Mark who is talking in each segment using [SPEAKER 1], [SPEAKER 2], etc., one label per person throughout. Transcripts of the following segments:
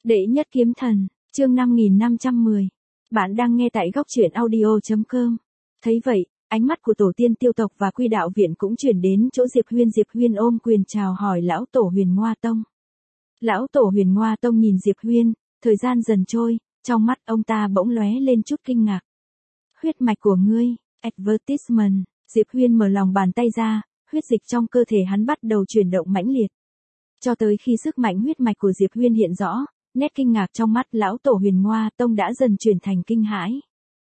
[SPEAKER 1] Đệ nhất kiếm thần, chương 5510. Bạn đang nghe tại góc truyện audio.com. Thấy vậy, ánh mắt của tổ tiên Tiêu tộc và Quy đạo viện cũng chuyển đến chỗ Diệp Huyên. Diệp Huyên ôm quyền chào hỏi lão tổ Huyền Ngoa Tông. Lão tổ Huyền Ngoa Tông nhìn Diệp Huyên, thời gian dần trôi, trong mắt ông ta bỗng lóe lên chút kinh ngạc. Huyết mạch của ngươi, advertisement. Diệp Huyên mở lòng bàn tay ra, huyết dịch trong cơ thể hắn bắt đầu chuyển động mãnh liệt. Cho tới khi sức mạnh huyết mạch của Diệp Huyên hiện rõ, nét kinh ngạc trong mắt lão tổ Huyền Ngoa Tông đã dần chuyển thành kinh hãi.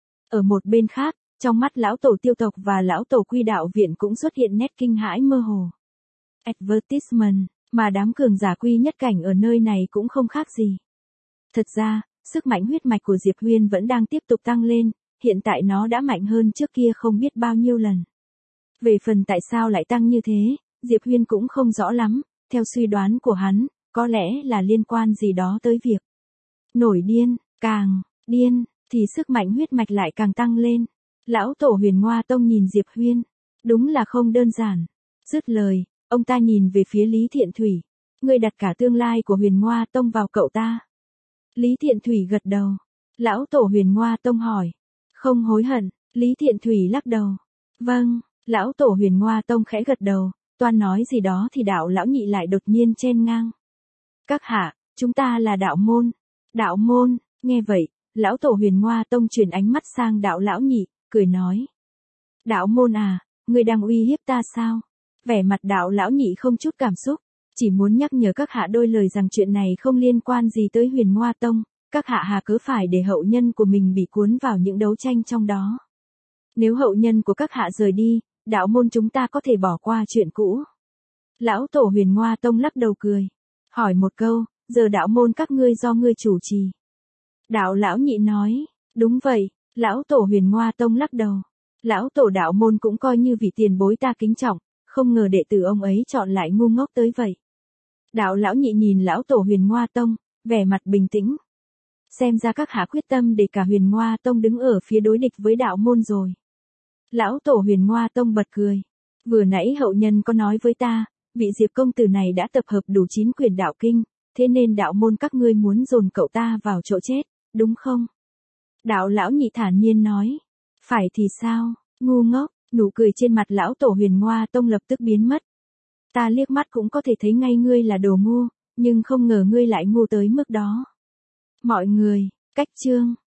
[SPEAKER 1] Ở một bên khác, trong mắt lão tổ Tiêu tộc và lão tổ Quy đạo viện cũng xuất hiện nét kinh hãi mơ hồ. Advertisement, mà đám cường giả quy nhất cảnh ở nơi này cũng không khác gì. Thật ra, sức mạnh huyết mạch của Diệp Huyên vẫn đang tiếp tục tăng lên, hiện tại nó đã mạnh hơn trước kia không biết bao nhiêu lần. Về phần tại sao lại tăng như thế, Diệp Huyên cũng không rõ lắm, theo suy đoán của hắn, có lẽ là liên quan gì đó tới việc nổi điên, càng điên, thì sức mạnh huyết mạch lại càng tăng lên. Lão tổ Huyền Ngoa Tông nhìn Diệp Huyên, đúng là không đơn giản. Dứt lời, ông ta nhìn về phía Lý Thiện Thủy. Ngươi đặt cả tương lai của Huyền Ngoa Tông vào cậu ta. Lý Thiện Thủy gật đầu. Lão tổ Huyền Ngoa Tông hỏi. Không hối hận, Lý Thiện Thủy lắc đầu. Vâng, lão tổ Huyền Ngoa Tông khẽ gật đầu, toan nói gì đó thì đạo lão nhị lại đột nhiên chen ngang. Các hạ, chúng ta là đạo môn. Đạo môn, nghe vậy, lão tổ Huyền Ngoa Tông chuyển ánh mắt sang đạo lão nhị, cười nói. Đạo môn à, ngươi đang uy hiếp ta sao? Vẻ mặt đạo lão nhị không chút cảm xúc, chỉ muốn nhắc nhở các hạ đôi lời rằng chuyện này không liên quan gì tới Huyền Ngoa Tông, các hạ hà cớ phải để hậu nhân của mình bị cuốn vào những đấu tranh trong đó. Nếu hậu nhân của các hạ rời đi, đạo môn chúng ta có thể bỏ qua chuyện cũ. Lão tổ Huyền Ngoa Tông lắc đầu cười, hỏi một câu, giờ đạo môn các ngươi do ngươi chủ trì. Đạo lão nhị nói, đúng vậy, lão tổ Huyền Ngoa Tông lắc đầu. Lão tổ đạo môn cũng coi như vị tiền bối ta kính trọng, không ngờ đệ tử ông ấy chọn lại ngu ngốc tới vậy. Đạo lão nhị nhìn lão tổ Huyền Ngoa Tông, vẻ mặt bình tĩnh. Xem ra các hạ quyết tâm để cả Huyền Ngoa Tông đứng ở phía đối địch với đạo môn rồi. Lão tổ Huyền Ngoa Tông bật cười. Vừa nãy hậu nhân có nói với ta, vị Diệp công tử này đã tập hợp đủ 9 quyển đạo kinh, thế nên đạo môn các ngươi muốn dồn cậu ta vào chỗ chết, đúng không? Đạo lão nhị thản nhiên nói. Phải thì sao, ngu ngốc, nụ cười trên mặt lão tổ Huyền Ngoa Tông lập tức biến mất. Ta liếc mắt cũng có thể thấy ngay ngươi là đồ ngu, nhưng không ngờ ngươi lại ngu tới mức đó. Mọi người, cách chương.